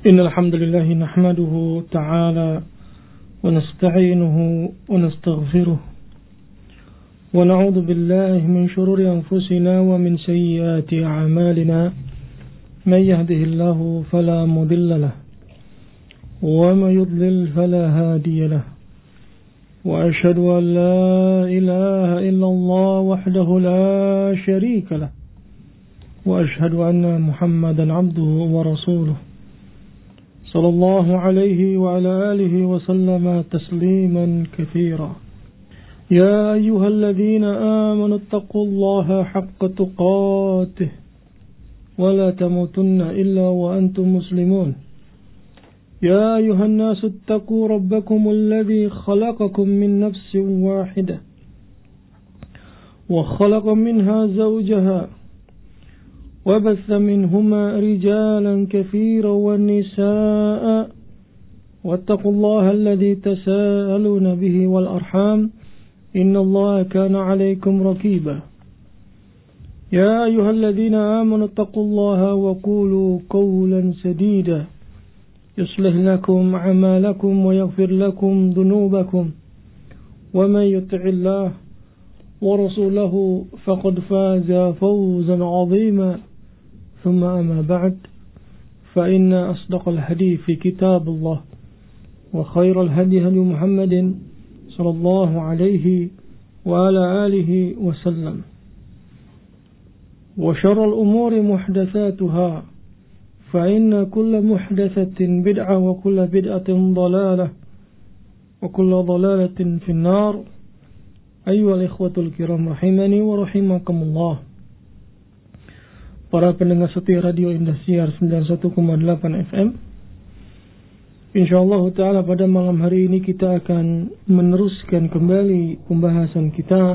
إن الحمد لله نحمده تعالى ونستعينه ونستغفره ونعوذ بالله من شرور أنفسنا ومن سيئات أعمالنا من يهده الله فلا مضل له ومن يضلل فلا هادي له وأشهد أن لا إله إلا الله وحده لا شريك له وأشهد أن محمدا عبده ورسوله صلى الله عليه وعلى آله وسلم تسليما كثيرا يا أيها الذين آمنوا اتقوا الله حق تقاته ولا تموتن إلا وأنتم مسلمون يا أيها الناس اتقوا ربكم الذي خلقكم من نفس واحدة وخلق منها زوجها وبث منهما رجالا كثيرا والنساء واتقوا الله الذي تساءلون به والأرحام إن الله كان عليكم رقيبا يا أيها الذين آمنوا اتقوا الله وقولوا قولا سديدا يصلح لكم أعمالكم ويغفر لكم ذنوبكم ومن يطع الله ورسوله فقد فاز فوزا عظيما ثم أما بعد فإن أصدق الحديث في كتاب الله وخير الهدي هدي محمد صلى الله عليه وعلى آله وسلم وشر الأمور محدثاتها فإن كل محدثة بدعة وكل بدعة ضلالة وكل ضلالة في النار أيها الإخوة الكرام rahimani wa rahimakumullah. Para pendengar setia Radio Indosiar 91,8 FM. Insyaallah taala pada malam hari ini kita akan meneruskan kembali pembahasan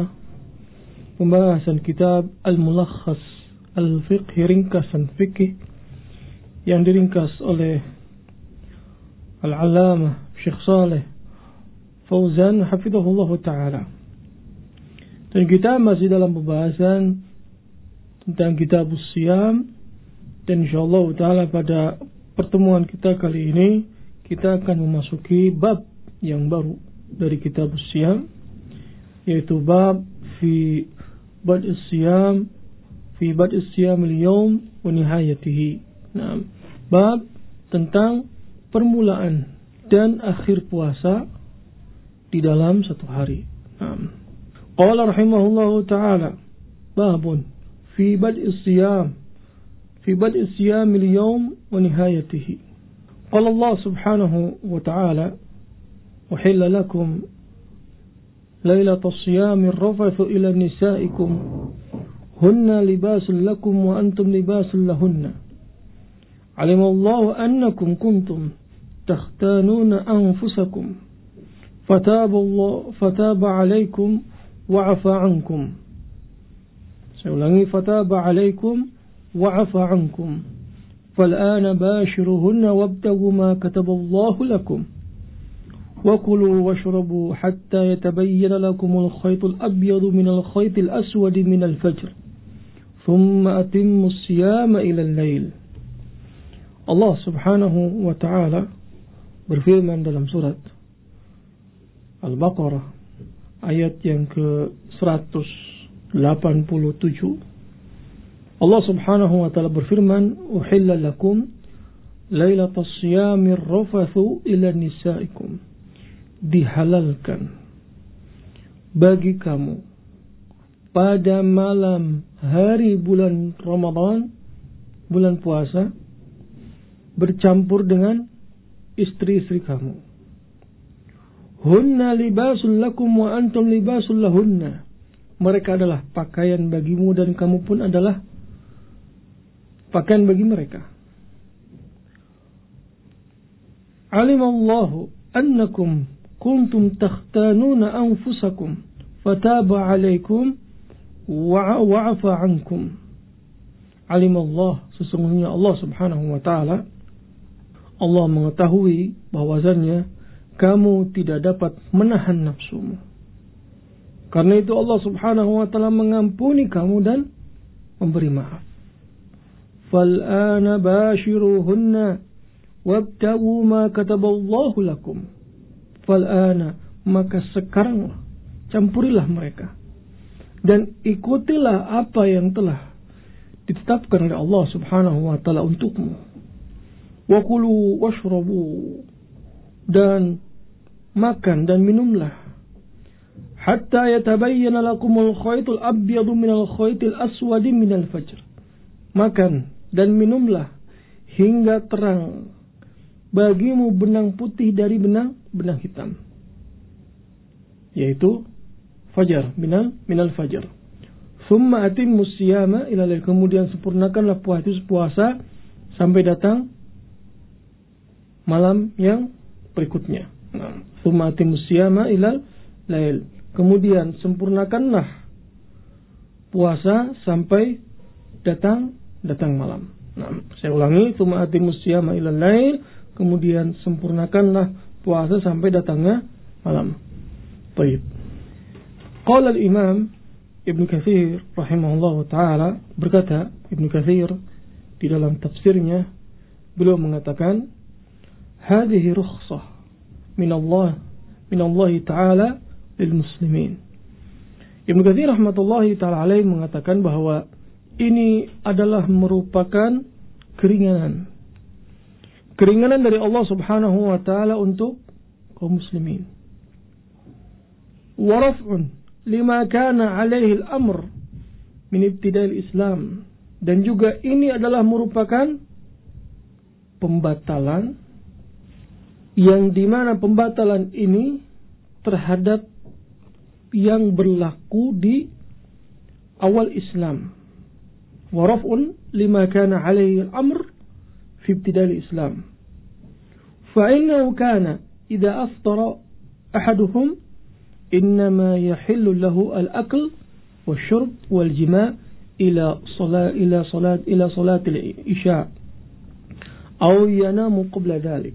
kitab Al-Mulakhas Al-Fiqh, ringkasan fikih yang diringkas oleh Al-Allamah Syekh Shalih Fauzan hafizahullah taala. Dan kita masih dalam pembahasan tentang kitab Siyam, dan insyaallah taala pada pertemuan kita kali ini kita akan memasuki bab yang baru dari kitab Siyam, yaitu bab fi bad'is siyam al-yawm wa nihayatihi. Nah, bab tentang permulaan dan akhir puasa di dalam satu hari. Qala rahimahullahu ta'ala babun fi bad'is siyam al-yawm wa nihayatihi. Qala Allah subhanahu wa ta'ala uhilla lakum laylatas siyami ar-rafathu ila nisaikum hunna libasun lakum wa antum libasun lahunna alimallahu annakum kuntum takhtanuna anfusakum fataba alaikum wa'afa ankum. Saya ulangi, fataba alaikum wa'afa ankum fal'ana bashiruhunna wabtagu ma kataballahu lakum wa kulu washrabu hatta yatabayyana lakum al-khayt al-abyad min al-khayt al-aswad min al-fajr thumma atimmu as-siyama ila al-layl. Allah subhanahu wa ta'ala berfirman dalam surat Al-Baqarah ayat yang ke-187. Allah subhanahu wa ta'ala berfirman, uhilla lakum laylatas siyamir rafathu ila nisaikum. Dihalalkan bagi kamu pada malam hari bulan Ramadan, bulan puasa, bercampur dengan istri-istri kamu. Hunna libasul lakum wa antum libasul lahunna. Mereka adalah pakaian bagimu dan kamu pun adalah pakaian bagi mereka. Alimallahu annakum kuntum takhtanuna anfusakum fataba alaikum wa'afa ankum. Alimallah, sesungguhnya Allah subhanahu wa ta'ala, Allah mengetahui bahwasannya kamu tidak dapat menahan nafsumu. Karena itu Allah subhanahu wa ta'ala mengampuni kamu dan memberi maaf. فَالْآنَ بَاشِرُوهُنَّ wabtagu ma kataballahu lakum. Fal'ana, maka sekarang campurilah mereka dan ikutilah apa yang telah ditetapkan oleh Allah Subhanahu wa taala untukmu. Wa kulu washrabu, dan makan dan minumlah, hatta yatabayyana lakumul khaytul abyadu minal khaytil aswadi minal fajr. Makan dan minumlah hingga terang bagimu benang putih dari benang hitam, yaitu fajar, minal fajar. Summa atimmus siyama ila lail, kemudian sempurnakanlah puasa sampai datang malam yang berikutnya. Summa atimmus siyama ila lail, kemudian sempurnakanlah puasa sampai datang malam. Saya ulangi, summa atimmus siyama ila lail, kemudian sempurnakanlah puasa sampai datangnya malam. Baik. Qala al-Imam Ibnu Katsir rahimahullahu taala, berkata Ibnu Katsir di dalam tafsirnya, beliau mengatakan, hadhihi rukhsah min Allah taala lil muslimin. Ibnu Katsir rahmatullahi taala alaihi mengatakan bahwa ini adalah merupakan keringanan dari Allah Subhanahu wa taala untuk kaum muslimin. Wa raf'un lima kana alaihi al-amr min ibtida'il Islam, dan juga ini adalah merupakan pembatalan yang dimana pembatalan ini terhadap yang berlaku di awal Islam. Wa raf'un lima kana alaihi al-amr fi ibtida'il Islam, fa innahu kana idza aftara ahaduhum إنما يحل له الأكل والشرب والجماع إلى صلاة العشاء أو ينام قبل ذلك.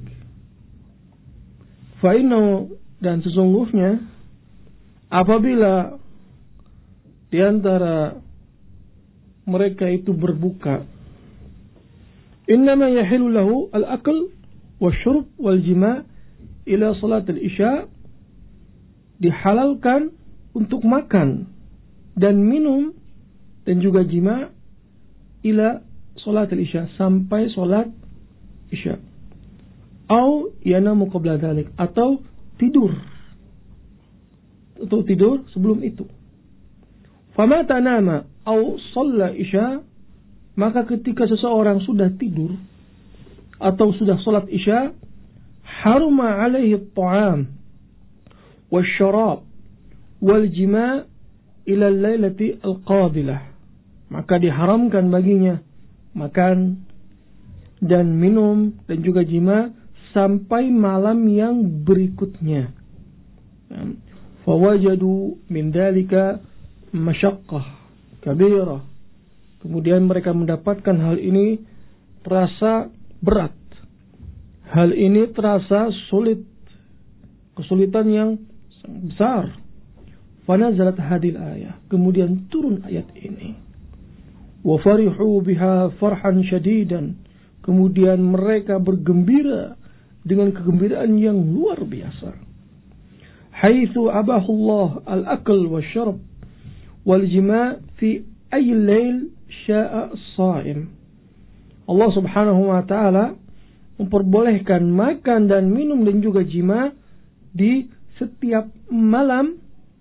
فإنه, dan sesungguhnya apabila di antara mereka itu berbuka, إنما يحل له الأكل والشرب والجماع إلى صلاة العشاء, dihalalkan untuk makan dan minum dan juga jima ila salat isya, sampai salat isya, atau yanamu qabla dzalik, atau tidur sebelum itu. Famata nama atau shalla isya, maka ketika seseorang sudah tidur atau sudah salat isya, haruma alaihi at-ta'am wasyarab wal jima' ila lailati al-qabilah, maka diharamkan baginya makan dan minum dan juga jima sampai malam yang berikutnya. Fawajadu min dalika masyaqqah kabirah, kemudian mereka mendapatkan hal ini terasa berat, hal ini terasa sulit, kesulitan yang besar. Fanazalat hadil ayah, kemudian turun ayat ini. Wa farihu biha farhan syadidan, kemudian mereka bergembira dengan kegembiraan yang luar biasa. Haitsu abahullah al-akl wasyarb wal jima' fi ayyi lail syaa as-sha'im. Allah Subhanahu wa taala memperbolehkan makan dan minum dan juga jima di setiap malam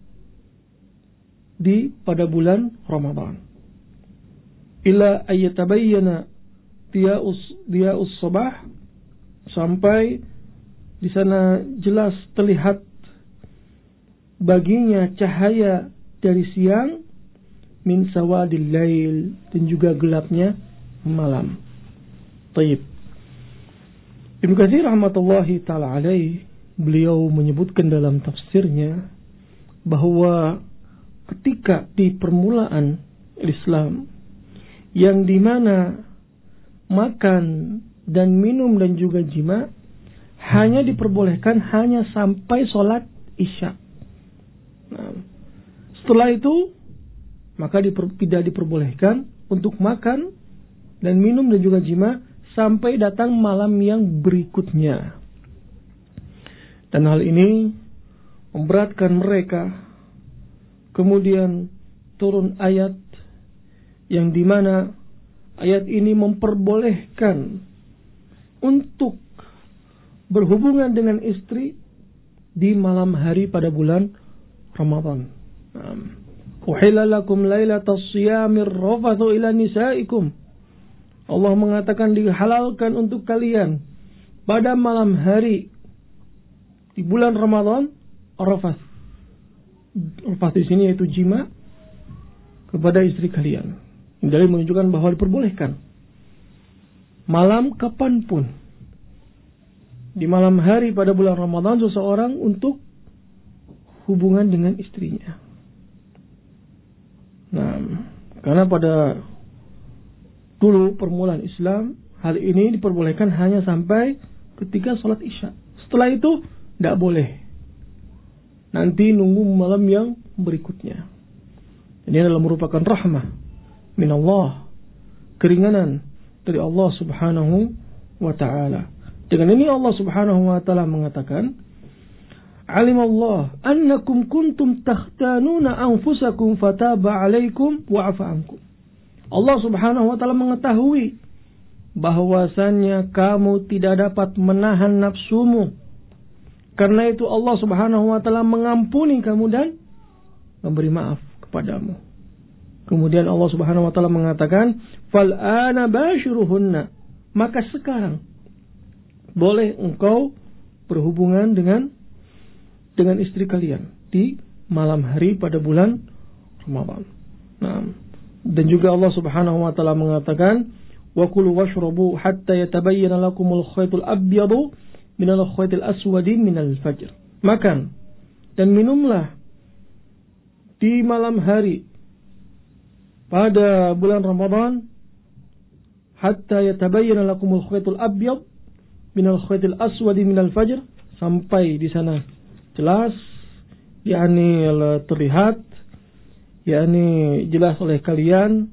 pada bulan Ramadan. Ila ayyatabayyana diya'us sabah, sampai di sana jelas terlihat baginya cahaya dari siang, min sawadil lail, dan juga gelapnya malam. Taib. Ibnu Katsir rahmatullahi taala alaihi, beliau menyebutkan dalam tafsirnya bahwa ketika di permulaan Islam, yang dimana makan dan minum dan juga jima hanya diperbolehkan hanya sampai sholat isya. Nah, setelah itu maka tidak diperbolehkan untuk makan dan minum dan juga jima sampai datang malam yang berikutnya. Dan hal ini memberatkan mereka. Kemudian turun ayat yang dimana ayat ini memperbolehkan untuk berhubungan dengan istri di malam hari pada bulan Ramadan. Uhilla lakum lailatas siyamir rafathu ila nisaikum. Allah mengatakan dihalalkan untuk kalian pada malam hari di bulan Ramadan rafath. Rafath di sini yaitu jima kepada istri kalian. Ini dalil menunjukkan bahwa diperbolehkan malam kapanpun di malam hari pada bulan Ramadan seseorang untuk hubungan dengan istrinya. Nah, karena pada dulu permulaan Islam hal ini diperbolehkan hanya sampai ketika sholat Isya. Setelah itu tidak boleh. Nanti nunggu malam yang berikutnya. Ini adalah merupakan rahmah min Allah, keringanan dari Allah Subhanahu wa ta'ala. Dengan ini Allah Subhanahu wa ta'ala mengatakan, alimallah annakum kuntum takhtanuna anfusakum fataba alaikum wa afa ankum. Allah Subhanahu wa ta'ala mengetahui bahwasannya kamu tidak dapat menahan nafsumu. Karena itu Allah Subhanahu wa ta'ala mengampuni kamu dan memberi maaf kepadamu. Kemudian Allah Subhanahu wa ta'ala mengatakan, fal ana bashiruhunna. Maka sekarang boleh engkau berhubungan dengan istri kalian di malam hari pada bulan Ramadan. Nah, dan juga Allah Subhanahu wa ta'ala mengatakan, wa kulu washrabu hatta yatabayyana lakumul khaytul abyadu minal khaytil aswadi minal fajr. Makan dan minumlah di malam hari pada bulan Ramadan hatta yatabayyana lakumul khaytul abyad minal khaytil aswadi minal fajr, sampai di sana jelas, yakni terlihat, yakni jelas oleh kalian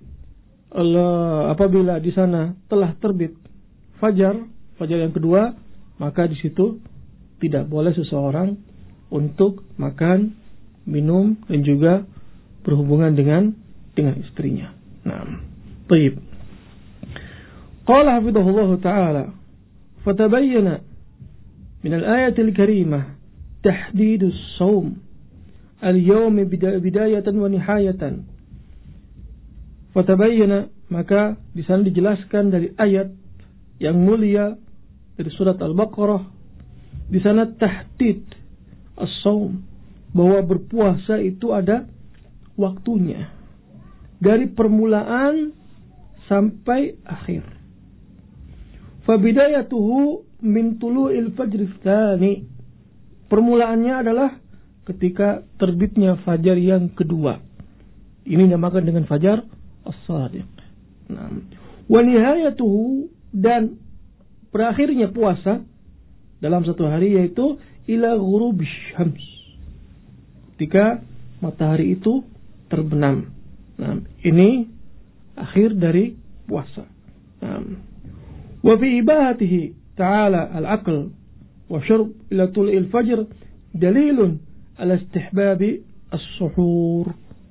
apabila di sana telah terbit fajar yang kedua, maka di situ tidak boleh seseorang untuk makan, minum dan juga berhubungan dengan istrinya. Nah, baik. Qala hafidhahullah ta'ala, fatabayyana min al-ayatil karimah tahdidus shaum al-yawm bidayatan wa nihayatan. Fatabayyana, maka di sana dijelaskan dari ayat yang mulia dari surat Al-Baqarah, di sana tahdid as-shaum, bahwa berpuasa itu ada waktunya dari permulaan sampai akhir. Fabidayatuhu min tulu'il fajr tsani. Permulaannya adalah ketika terbitnya fajar yang kedua. Ini dinamakan dengan fajar as-shadiq. Nah, wa nihayatuhu, dan berakhirnya puasa dalam satu hari yaitu ila ghurubis syams, ketika matahari itu terbenam. Nah, ini akhir dari puasa. Nah, wa fi ibahatihi ta'ala al-aql wa syurb ila tul'il fajr dalilun ala istihbabi as-suhur.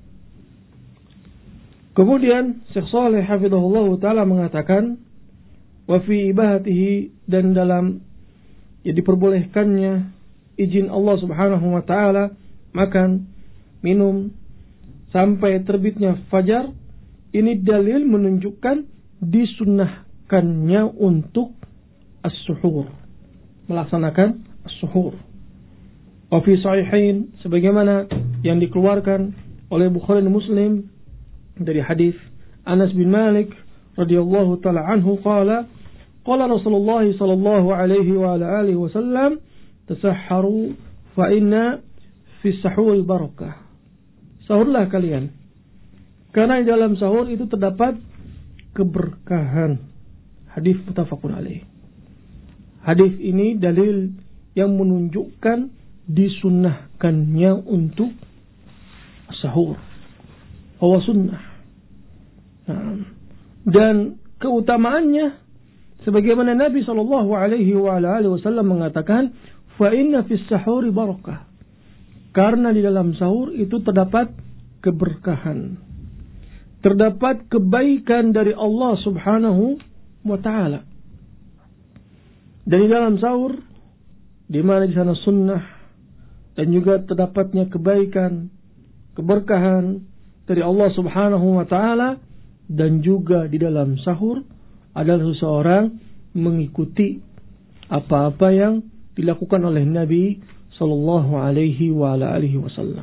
Kemudian Syekh Shalih hafizahullah ta'ala mengatakan, wa fi ibahatihi, dan dalam diperbolehkannya izin Allah Subhanahu wa ta'ala makan, minum sampai terbitnya fajar, ini dalil menunjukkan disunnahkannya untuk as-suhur, melaksanakan as-suhur. Wa fi sahihain, sebagaimana yang dikeluarkan oleh Bukhari dan Muslim dari hadis Anas bin Malik radhiyallahu taala anhu, qala Rasulullah sallallahu alaihi wa ala alihi wasallam, tasahharu fa inna fi sahur barakah. Sahurlah kalian, karena di dalam sahur itu terdapat keberkahan. Hadis muttafaqun alaih. Hadis ini dalil yang menunjukkan disunnahkannya untuk sahur, bahwa sunnah. Nah, dan keutamaannya Sebagaimana Nabi sallallahu alaihi wasallam mengatakan, "Fa inna fis sahuri barakah." Karena di dalam sahur itu terdapat keberkahan. Terdapat kebaikan dari Allah Subhanahu wa taala. Dan di dalam sahur, di mana di sana sunnah dan juga terdapatnya kebaikan, keberkahan dari Allah Subhanahu wa taala, dan juga di dalam sahur adalah seseorang mengikuti apa-apa yang dilakukan oleh Nabi sallallahu alaihi wasallam.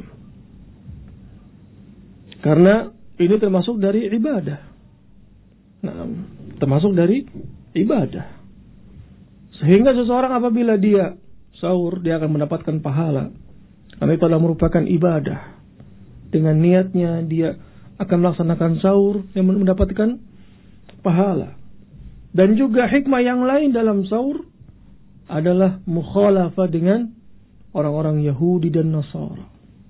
Karena ini termasuk dari ibadah. Nah, termasuk dari ibadah. Sehingga seseorang apabila dia sahur, dia akan mendapatkan pahala. Karena itu adalah merupakan ibadah. Dengan niatnya dia akan melaksanakan sahur yang mendapatkan pahala. Dan juga hikmah yang lain dalam sahur adalah mukhalafah dengan orang-orang Yahudi dan Nasara.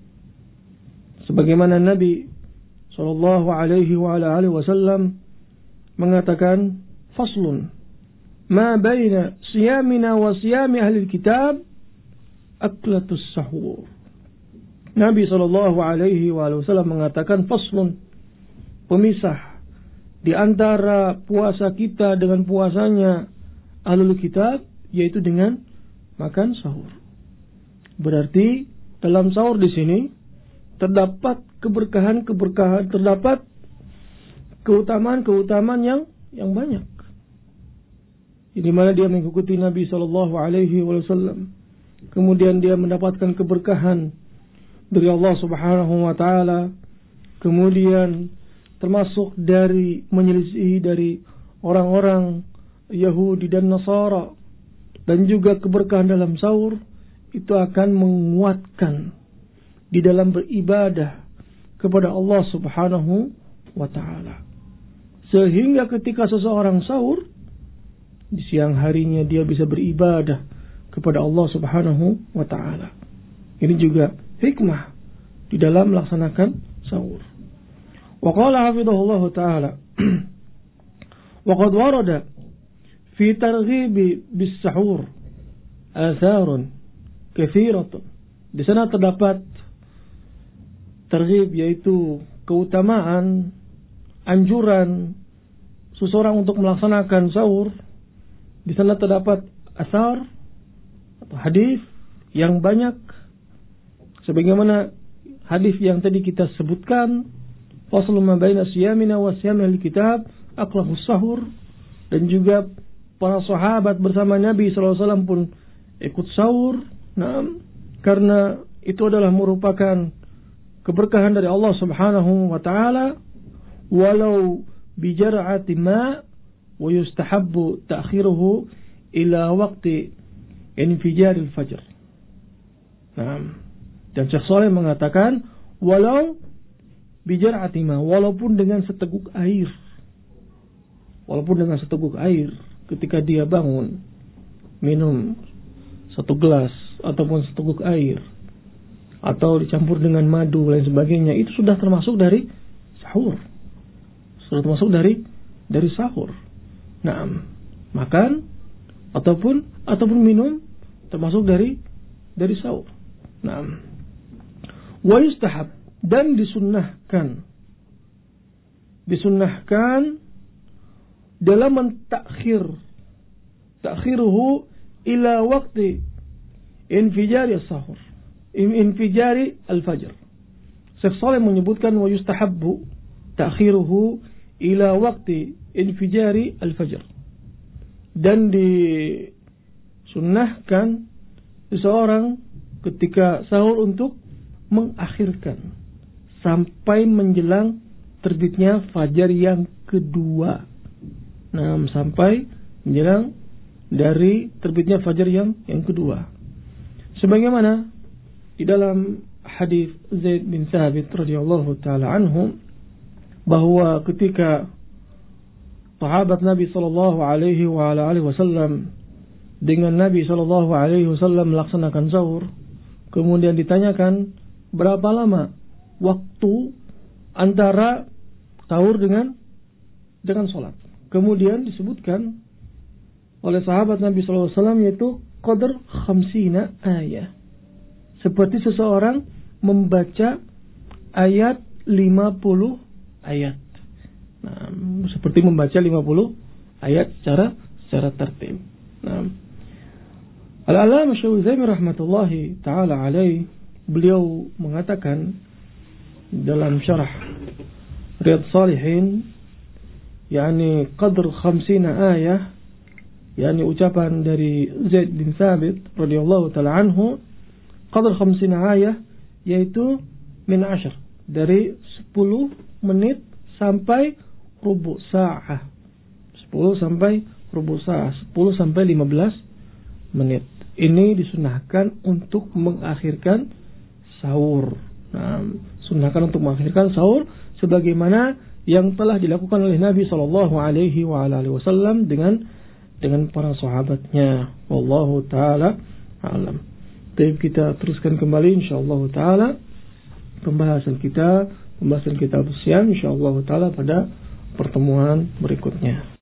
Sebagaimana Nabi sallallahu alaihi wasallam mengatakan, faslun ma baina siyamina wa siyami ahli kitab aklatus sahur. Nabi sallallahu alaihi wasallam mengatakan faslun, pemisah di antara puasa kita dengan puasanya ahlul kitab, yaitu dengan makan sahur. Berarti dalam sahur di sini terdapat keberkahan-keberkahan, terdapat keutamaan-keutamaan yang banyak. Di mana dia mengikuti Nabi sallallahu alaihi wasallam, kemudian dia mendapatkan keberkahan dari Allah Subhanahu wa taala, kemudian termasuk dari menyelisihi dari orang-orang Yahudi dan Nasara, dan juga keberkahan dalam sahur itu akan menguatkan di dalam beribadah kepada Allah Subhanahu wa taala. Sehingga ketika seseorang sahur, di siang harinya dia bisa beribadah kepada Allah Subhanahu wa taala. Ini juga hikmah di dalam melaksanakan sahur. Wa qala hafidhahullah taala wa qad warada fi targhib bis sahur atharun kathiratun. Di sana terdapat targhib, yaitu keutamaan, anjuran seseorang untuk melaksanakan sahur. Di sana terdapat asar atau hadis yang banyak, sebagaimana hadis yang tadi kita sebutkan, faslu ma baina siyamina wa siyamil kitab aqlahus sahur, dan juga para sahabat bersama Nabi sallallahu alaihi wasallam pun ikut sahur. Nah, karena itu adalah merupakan keberkahan dari Allah Subhanahu wa taala, walau bi jar'ati ma wa yustahabbu ta'khiruhu ila waqti infijar al-fajr. Nah, dan Syekh Shalih mengatakan walau bi jar'ati ma, walaupun dengan seteguk air. Walaupun dengan seteguk air, ketika dia bangun minum satu gelas ataupun seteguk air, atau dicampur dengan madu dan sebagainya, itu sudah termasuk dari sahur. Sudah termasuk dari sahur. Nah, makan ataupun minum termasuk dari sahur. Nah, wa yustahab, dan disunnahkan dalam takhiruhu ila waqti infijari as-sahur, infijari al-fajr. Syekh Shalih menyebutkan wa yustahabbu ta'khiruhu ila waqti infijari al-fajr, dan disunnahkan seseorang ketika sahur untuk mengakhirkan sampai menjelang terbitnya fajar yang kedua. Nah, sampai menjelang dari terbitnya fajar yang kedua. Sebagaimana di dalam hadis Zaid bin Thabit radhiyallahu taala anhu, bahwa ketika sahabat Nabi sallallahu alaihi wasallam dengan Nabi sallallahu alaihi wasallam melaksanakan sahur, kemudian ditanyakan berapa lama waktu antara sahur dengan salat. Kemudian disebutkan oleh sahabat Nabi SAW, yaitu qadar 50 ayat. Seperti seseorang membaca ayat 50 ayat. Nah, seperti membaca 50 ayat secara tertib. Nah, Al-Allamah Syekh Utsaimin rahmatullahi taala alaih, beliau mengatakan dalam syarah Riyadhus Shalihin, yakni qadr 50 ayat, yakni ucapan dari Zaid bin Thabit radhiyallahu taala anhu, qadr 50 ayat yaitu min 10, dari 10 menit sampai rubu' sa'ah. 10 sampai rubu' sa'ah, 10 sampai 15 menit. Ini disunahkan untuk mengakhirkan sahur. Nah, sunahkan untuk mengakhirkan sahur sebagaimana yang telah dilakukan oleh Nabi sallallahu alaihi wasallam dengan para sahabatnya. Wallahu taala alam. Baik, kita teruskan kembali insyaallah taala pembahasan kitab Siyam insyaallah taala pada pertemuan berikutnya.